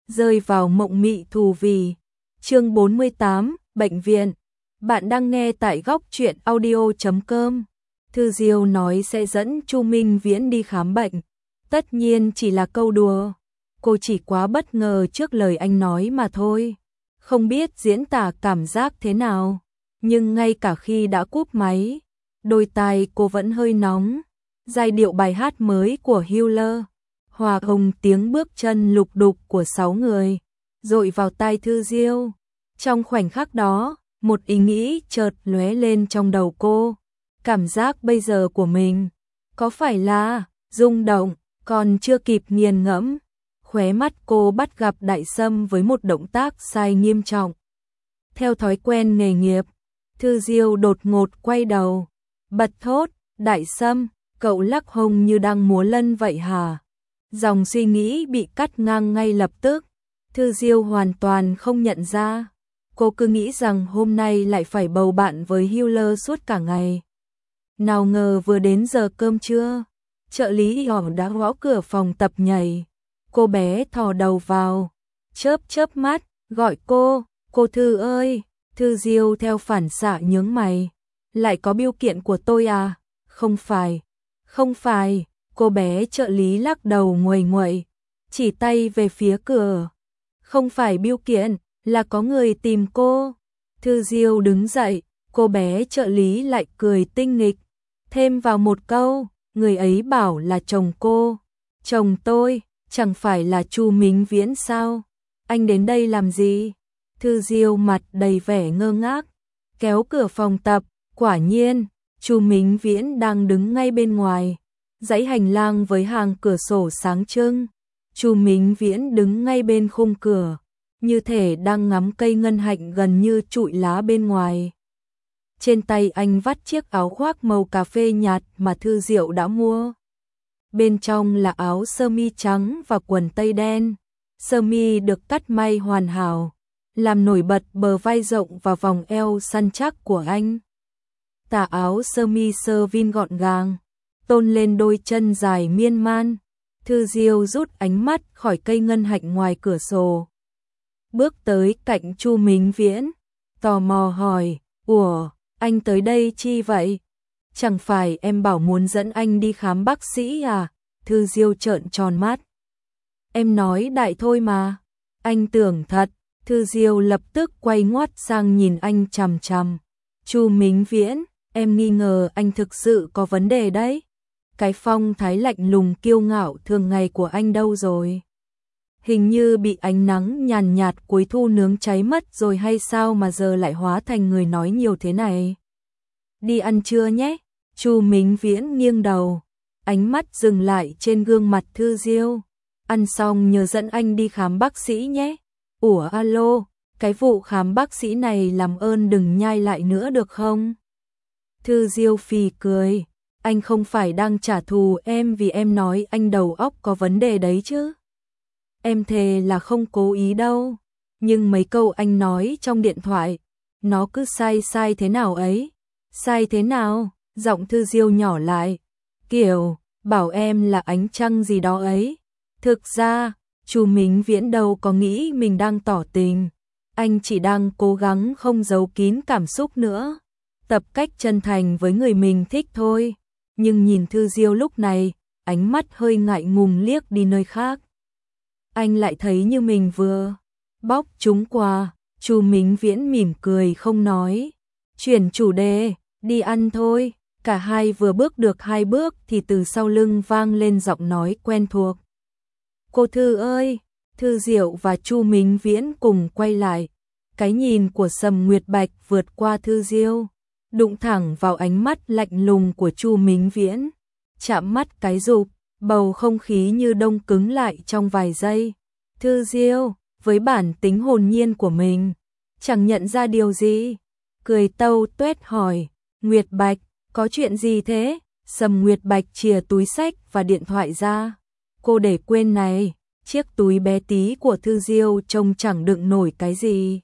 rơi vào mộng mị thù vì. Chương 48, bệnh viện. Bạn đang nghe tại góc truyện audio.com. Thư Diêu nói sẽ dẫn Chu Minh Viễn đi khám bệnh. Tất nhiên chỉ là câu đùa. Cô chỉ quá bất ngờ trước lời anh nói mà thôi. Không biết diễn tả cảm giác thế nào. Nhưng ngay cả khi đã cúp máy, đôi tai cô vẫn hơi nóng. Giai điệu bài hát mới của Hiller, hòa cùng tiếng bước chân lục đục của 6 người, dội vào tai Thư Diêu. Trong khoảnh khắc đó, một ý nghĩ chợt lóe lên trong đầu cô. Cảm giác bây giờ của mình, có phải là rung động, còn chưa kịp nghiền ngẫm. Khóe mắt cô bắt gặp Đại Sâm với một động tác sai nghiêm trọng. Theo thói quen nghề nghiệp, Thư Diêu đột ngột quay đầu, bật thốt, Đại Sâm, cậu lắc hông như đang múa lân vậy hả? Dòng suy nghĩ bị cắt ngang ngay lập tức. Thư Diêu hoàn toàn không nhận ra. Cô cứ nghĩ rằng hôm nay lại phải bầu bạn với Hiller suốt cả ngày. Nào ngờ vừa đến giờ cơm trưa, trợ lý nhỏ đã gõ cửa phòng tập nhảy. Cô bé thò đầu vào, chớp mắt, gọi cô Thư ơi. Thư Diêu theo phản xạ nhướng mày. Lại có bưu kiện của tôi à? Không phải, cô bé trợ lý lắc đầu nguầy nguậy, chỉ tay về phía cửa. Không phải bưu kiện, là có người tìm cô. Thư Diêu đứng dậy, cô bé trợ lý lại cười tinh nghịch, thêm vào một câu, người ấy bảo là chồng cô. Chồng tôi, chẳng phải là Chu Minh Viễn sao? Anh đến đây làm gì? Thư Diêu mặt đầy vẻ ngơ ngác, kéo cửa phòng tập, quả nhiên, Chu Minh Viễn đang đứng ngay bên ngoài, dãy hành lang với hàng cửa sổ sáng trưng. Chu Minh Viễn đứng ngay bên khung cửa, như thể đang ngắm cây ngân hạnh gần như trụi lá bên ngoài. Trên tay anh vắt chiếc áo khoác màu cà phê nhạt mà Thư Diệu đã mua. Bên trong là áo sơ mi trắng và quần tây đen. Sơ mi được cắt may hoàn hảo, làm nổi bật bờ vai rộng và vòng eo săn chắc của anh. Tà áo sơ mi sơ vin gọn gàng, tôn lên đôi chân dài miên man. Thư Diêu rút ánh mắt khỏi cây ngân hạnh ngoài cửa sổ, bước tới cạnh Chu Minh Viễn, tò mò hỏi, ủa, anh tới đây chi vậy? Chẳng phải em bảo muốn dẫn anh đi khám bác sĩ à? Thư Diêu trợn tròn mắt. Em nói đại thôi mà. Anh tưởng thật. Thư Diêu lập tức quay ngoắt sang nhìn anh chằm chằm. Chu Minh Viễn, em nghi ngờ anh thực sự có vấn đề đấy. Cái phong thái lạnh lùng kiêu ngạo thường ngày của anh đâu rồi? Hình như bị ánh nắng nhàn nhạt cuối thu nướng cháy mất rồi hay sao mà giờ lại hóa thành người nói nhiều thế này? Đi ăn trưa nhé. Chu Minh Viễn nghiêng đầu, ánh mắt dừng lại trên gương mặt Thư Diêu. Ăn xong nhớ dẫn anh đi khám bác sĩ nhé. Ủa alo, cái vụ khám bác sĩ này làm ơn đừng nhai lại nữa được không? Thư Diêu phì cười, anh không phải đang trả thù em vì em nói anh đầu óc có vấn đề đấy chứ? Em thề là không cố ý đâu, nhưng mấy câu anh nói trong điện thoại, nó cứ sai thế nào ấy. Sai thế nào? Giọng Thư Diêu nhỏ lại, kiểu, bảo em là ánh trăng gì đó ấy. Thực ra, Chu Minh Viễn đâu có nghĩ mình đang tỏ tình, anh chỉ đang cố gắng không giấu kín cảm xúc nữa, tập cách chân thành với người mình thích thôi. Nhưng nhìn Thư Diêu lúc này, ánh mắt hơi ngại ngùng liếc đi nơi khác. Anh lại thấy như mình vừa bóc trúng quà. Chu Minh Viễn mỉm cười không nói, chuyển chủ đề, đi ăn thôi. Cả hai vừa bước được 2 bước thì từ sau lưng vang lên giọng nói quen thuộc. Cô Thư ơi. Thư Diệu và Chu Minh Viễn cùng quay lại. Cái nhìn của Sầm Nguyệt Bạch vượt qua Thư Diêu, đụng thẳng vào ánh mắt lạnh lùng của Chu Minh Viễn. Chạm mắt cái rụp, bầu không khí như đông cứng lại trong vài giây. Thư Diêu, với bản tính hồn nhiên của mình, chẳng nhận ra điều gì, cười tâu tuét hỏi, Nguyệt Bạch, có chuyện gì thế? Sầm Nguyệt Bạch chìa túi xách và điện thoại ra. Cô để quên này, chiếc túi bé tí của Thư Diêu trông chẳng đựng nổi cái gì.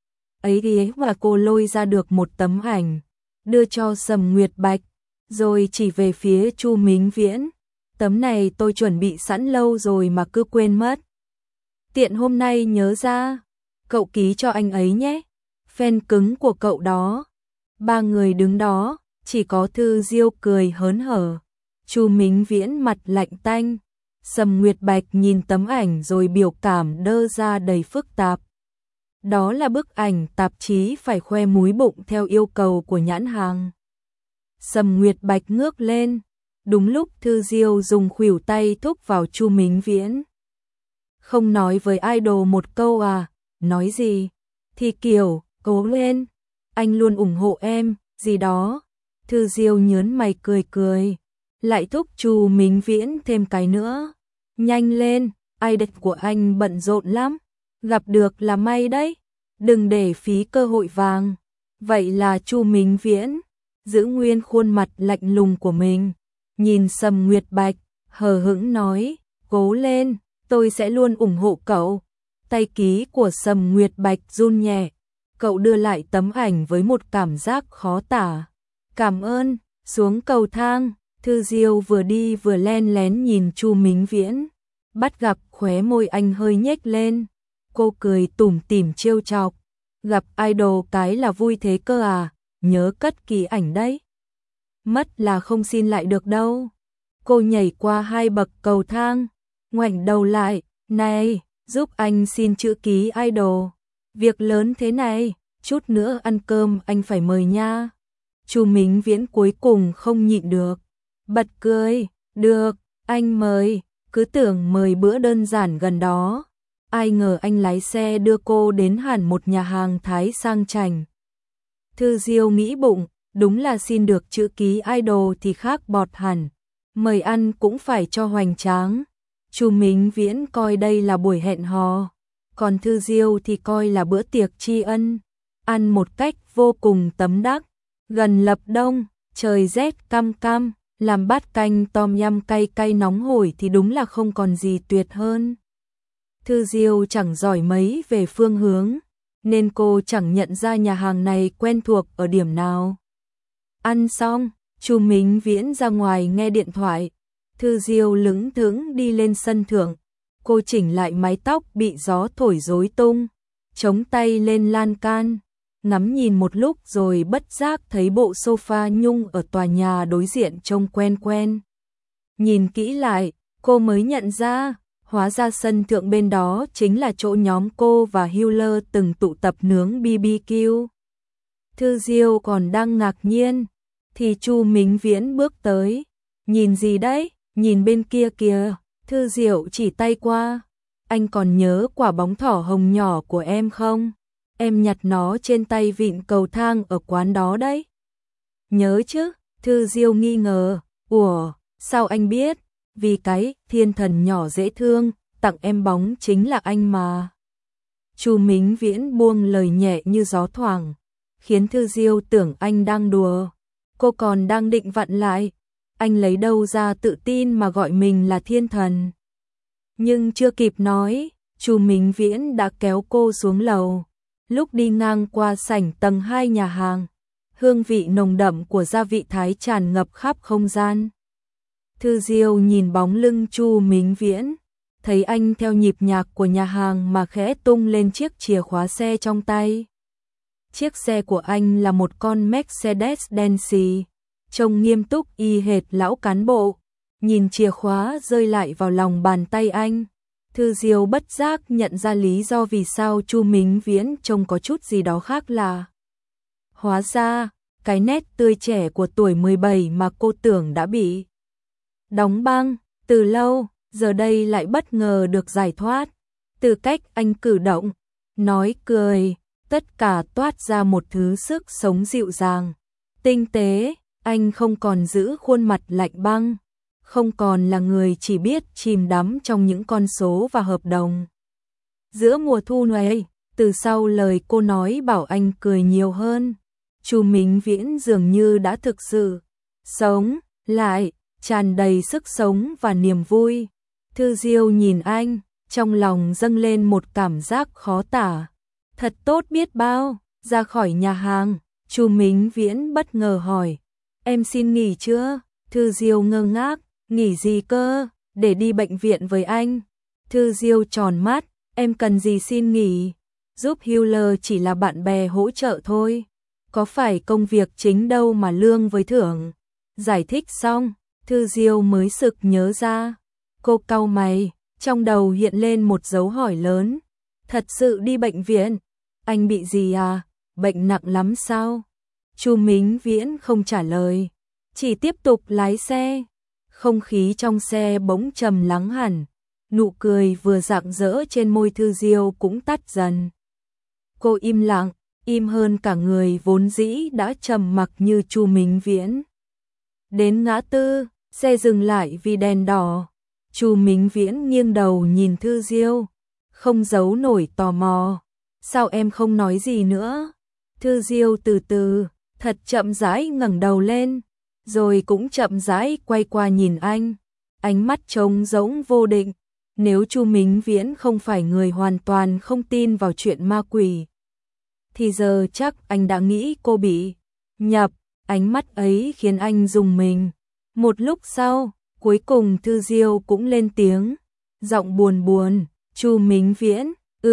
Ấy thì mà cô lôi ra được một tấm ảnh, đưa cho Sầm Nguyệt Bạch, rồi chỉ về phía Chu Minh Viễn. Tấm này tôi chuẩn bị sẵn lâu rồi mà cứ quên mất. Tiện hôm nay nhớ ra, cậu ký cho anh ấy nhé. Fan cứng của cậu đó. Ba người đứng đó, chỉ có Thư Diêu cười hớn hở. Chu Mính Viễn mặt lạnh tanh. Sầm Nguyệt Bạch nhìn tấm ảnh rồi biểu cảm đơ ra đầy phức tạp. Đó là bức ảnh tạp chí phải khoe múi bụng theo yêu cầu của nhãn hàng. Sầm Nguyệt Bạch ngước lên. Đúng lúc Thư Diêu dùng khuỷu tay thúc vào Chu Mính Viễn. Không nói với idol một câu à? Nói gì? Thì kiểu, cố lên, anh luôn ủng hộ em, gì đó. Thư Diêu nhớn mày cười cười. Lại thúc Chu Mính Viễn thêm cái nữa. Nhanh lên, idol của anh bận rộn lắm. Gặp được là may đấy. Đừng để phí cơ hội vàng. Vậy là Chu Mính Viễn giữ nguyên khuôn mặt lạnh lùng của mình. Nhìn Sầm Nguyệt Bạch, hờ hững nói, cố lên, tôi sẽ luôn ủng hộ cậu. Tay ký của Sầm Nguyệt Bạch run nhẹ. Cậu đưa lại tấm ảnh với một cảm giác khó tả. Cảm ơn. Xuống cầu thang, Thư Diêu vừa đi vừa len lén nhìn Chu Mính Viễn. Bắt gặp khóe môi anh hơi nhếch lên. Cô cười tủm tỉm trêu chọc. Gặp idol cái là vui thế cơ à, nhớ cất ký ảnh đấy. Mất là không xin lại được đâu. Cô nhảy qua 2 bậc cầu thang, ngoảnh đầu lại, này, giúp anh xin chữ ký idol. Việc lớn thế này, chút nữa ăn cơm anh phải mời nha. Chu Mính Viễn cuối cùng không nhịn được, bật cười, được, anh mời, cứ tưởng mời bữa đơn giản gần đó. Ai ngờ anh lái xe đưa cô đến hẳn một nhà hàng Thái sang chảnh. Thư Diêu nghĩ bụng, đúng là xin được chữ ký idol thì khác bọt hẳn. Mời ăn cũng phải cho hoành tráng. Chu Mính Viễn coi đây là buổi hẹn hò, còn Thư Diêu thì coi là bữa tiệc tri ân. Ăn một cách vô cùng tấm đắc. Gần lập đông, trời rét căm căm, làm bát canh tom yum cay cay nóng hổi thì đúng là không còn gì tuyệt hơn. Thư Diêu chẳng giỏi mấy về phương hướng, nên cô chẳng nhận ra nhà hàng này quen thuộc ở điểm nào. Ăn xong, Chu Mính Viễn ra ngoài nghe điện thoại. Thư Diêu lững thững đi lên sân thượng. Cô chỉnh lại mái tóc bị gió thổi rối tung, chống tay lên lan can, ngắm nhìn một lúc rồi bất giác thấy bộ sofa nhung ở tòa nhà đối diện trông quen quen. Nhìn kỹ lại, cô mới nhận ra, hóa ra sân thượng bên đó chính là chỗ nhóm cô và Hewler từng tụ tập nướng BBQ. Thư Diêu còn đang ngạc nhiên, thì Chu Mính Viễn bước tới. Nhìn gì đấy? Nhìn bên kia kìa. Thư Diệu chỉ tay qua. Anh còn nhớ quả bóng thỏ hồng nhỏ của em không? Em nhặt nó trên tay vịn cầu thang ở quán đó đấy. Nhớ chứ? Thư Diêu nghi ngờ. Ủa, sao anh biết? Vì cái thiên thần nhỏ dễ thương, tặng em bóng chính là anh mà. Chu Mính Viễn buông lời nhẹ như gió thoảng, khiến Thư Diêu tưởng anh đang đùa. Cô còn đang định vặn lại. Anh lấy đâu ra tự tin mà gọi mình là thiên thần. Nhưng chưa kịp nói, Chu Mính Viễn đã kéo cô xuống lầu. Lúc đi ngang qua sảnh tầng 2 nhà hàng, hương vị nồng đậm của gia vị Thái tràn ngập khắp không gian. Thư Diêu nhìn bóng lưng Chu Mính Viễn, thấy anh theo nhịp nhạc của nhà hàng mà khẽ tung lên chiếc chìa khóa xe trong tay. Chiếc xe của anh là một con Mercedes đen xì, trông nghiêm túc y hệt lão cán bộ. Nhìn chìa khóa rơi lại vào lòng bàn tay anh, Thư Diêu bất giác nhận ra lý do vì sao Chu Mính Viễn trông có chút gì đó khác lạ. Hóa ra, cái nét tươi trẻ của tuổi 17 mà cô tưởng đã bị đóng băng từ lâu, giờ đây lại bất ngờ được giải thoát. Từ cách anh cử động, nói cười, tất cả toát ra một thứ sức sống dịu dàng, tinh tế. Anh không còn giữ khuôn mặt lạnh băng, không còn là người chỉ biết chìm đắm trong những con số và hợp đồng. Giữa mùa thu này, từ sau lời cô nói bảo anh cười nhiều hơn, Chu Mính Viễn dường như đã thực sự sống lại, tràn đầy sức sống và niềm vui. Thư Diêu nhìn anh, trong lòng dâng lên một cảm giác khó tả. Thật tốt biết bao. Ra khỏi nhà hàng, Chu Mính Viễn bất ngờ hỏi, em xin nghỉ chưa? Thư Diêu ngơ ngác, nghỉ gì cơ? Để đi bệnh viện với anh. Thư Diêu tròn mắt, em cần gì xin nghỉ, giúp healer chỉ là bạn bè hỗ trợ thôi, có phải công việc chính đâu mà lương với thưởng. Giải thích xong, Thư Diêu mới sực nhớ ra. Cô cau mày, trong đầu hiện lên một dấu hỏi lớn. Thật sự đi bệnh viện? Anh bị gì à? Bệnh nặng lắm sao? Chu Mính Viễn không trả lời, chỉ tiếp tục lái xe. Không khí trong xe bỗng trầm lắng hẳn, nụ cười vừa rạng rỡ trên môi Thư Diêu cũng tắt dần. Cô im lặng, im hơn cả người vốn dĩ đã trầm mặc như Chu Mính Viễn. Đến ngã tư, xe dừng lại vì đèn đỏ. Chu Mính Viễn nghiêng đầu nhìn Thư Diêu, không giấu nổi tò mò. Sao em không nói gì nữa? Thư Diêu từ từ, thật chậm rãi ngẩng đầu lên, rồi cũng chậm rãi quay qua nhìn anh. Ánh mắt trống rỗng vô định. Nếu Chu Mính Viễn không phải người hoàn toàn không tin vào chuyện ma quỷ, thì giờ chắc anh đã nghĩ cô bị nhập. Ánh mắt ấy khiến anh rùng mình. Một lúc sau, cuối cùng Thư Diêu cũng lên tiếng, giọng buồn buồn. Chu Mính Viễn,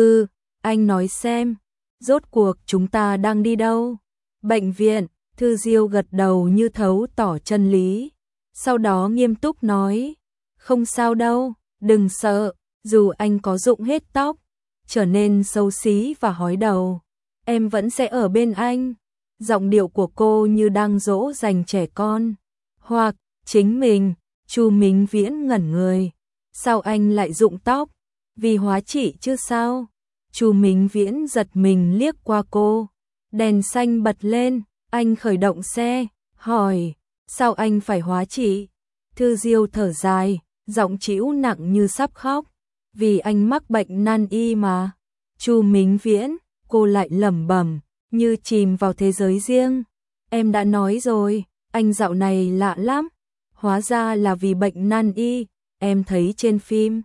anh nói xem, rốt cuộc chúng ta đang đi đâu? Bệnh viện. Thư Diêu gật đầu như thấu tỏ chân lý. Sau đó nghiêm túc nói, không sao đâu, đừng sợ, dù anh có rụng hết tóc, trở nên xấu xí và hói đầu, em vẫn sẽ ở bên anh. Giọng điệu của cô như đang dỗ dành trẻ con. Hoặc chính mình. Chu Mính Viễn ngẩn người. Sao anh lại rụng tóc? Vì hóa trị chứ sao? Chu Mính Viễn giật mình liếc qua cô. Đèn xanh bật lên, anh khởi động xe, hỏi, sao anh phải hóa trị? Thư Diêu thở dài, giọng trĩu nặng như sắp khóc. Vì anh mắc bệnh nan y mà. Chu Mính Viễn, cô lại lẩm bẩm, như chìm vào thế giới riêng. Em đã nói rồi, anh dạo này lạ lắm. Hóa ra là vì bệnh nan y, em thấy trên phim.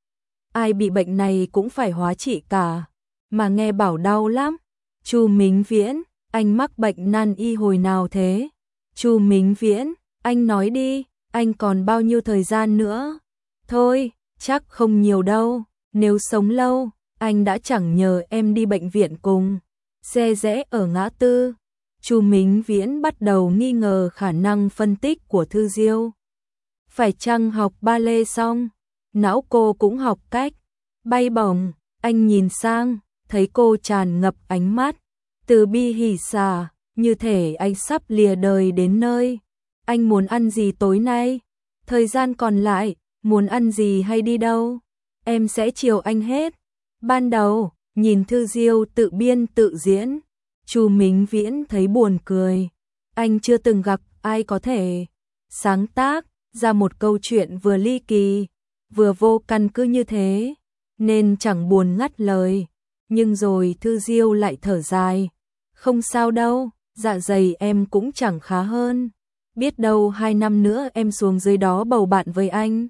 Ai bị bệnh này cũng phải hóa trị cả, mà nghe bảo đau lắm. Chu Mính Viễn, anh mắc bệnh nan y hồi nào thế? Chu Mính Viễn, anh nói đi, anh còn bao nhiêu thời gian nữa? Thôi, chắc không nhiều đâu, nếu sống lâu, anh đã chẳng nhờ em đi bệnh viện cùng. Xe rẽ ở ngã tư. Chu Mính Viễn bắt đầu nghi ngờ khả năng phân tích của Thư Diêu. Phải chăng học ballet xong, não cô cũng học cách bay bổng? Anh nhìn sang, thấy cô tràn ngập ánh mắt từ bi hỉ xả, như thể anh sắp lìa đời đến nơi. Anh muốn ăn gì tối nay? Thời gian còn lại, muốn ăn gì hay đi đâu? Em sẽ chiều anh hết. Ban đầu, nhìn Thư Diêu tự biên tự diễn, Chu Mính Viễn thấy buồn cười. Anh chưa từng gặp ai có thể sáng tác ra một câu chuyện vừa ly kỳ, vừa vô căn cứ như thế, nên chẳng buồn ngắt lời. Nhưng rồi Thư Diêu lại thở dài. Không sao đâu, dạ dày em cũng chẳng khá hơn. Biết đâu 2 năm nữa em xuống dưới đó bầu bạn với anh.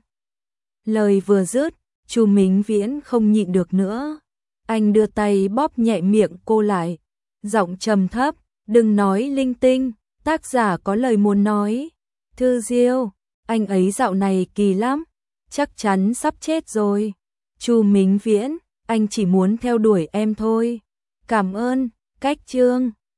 Lời vừa dứt, Chu Mính Viễn không nhịn được nữa. Anh đưa tay bóp nhẹ miệng cô lại, giọng trầm thấp, đừng nói linh tinh, tác giả có lời muốn nói. Thư Diêu, anh ấy dạo này kỳ lắm, chắc chắn sắp chết rồi. Chu Mính Viễn, anh chỉ muốn theo đuổi em thôi. Cảm ơn, cách chương.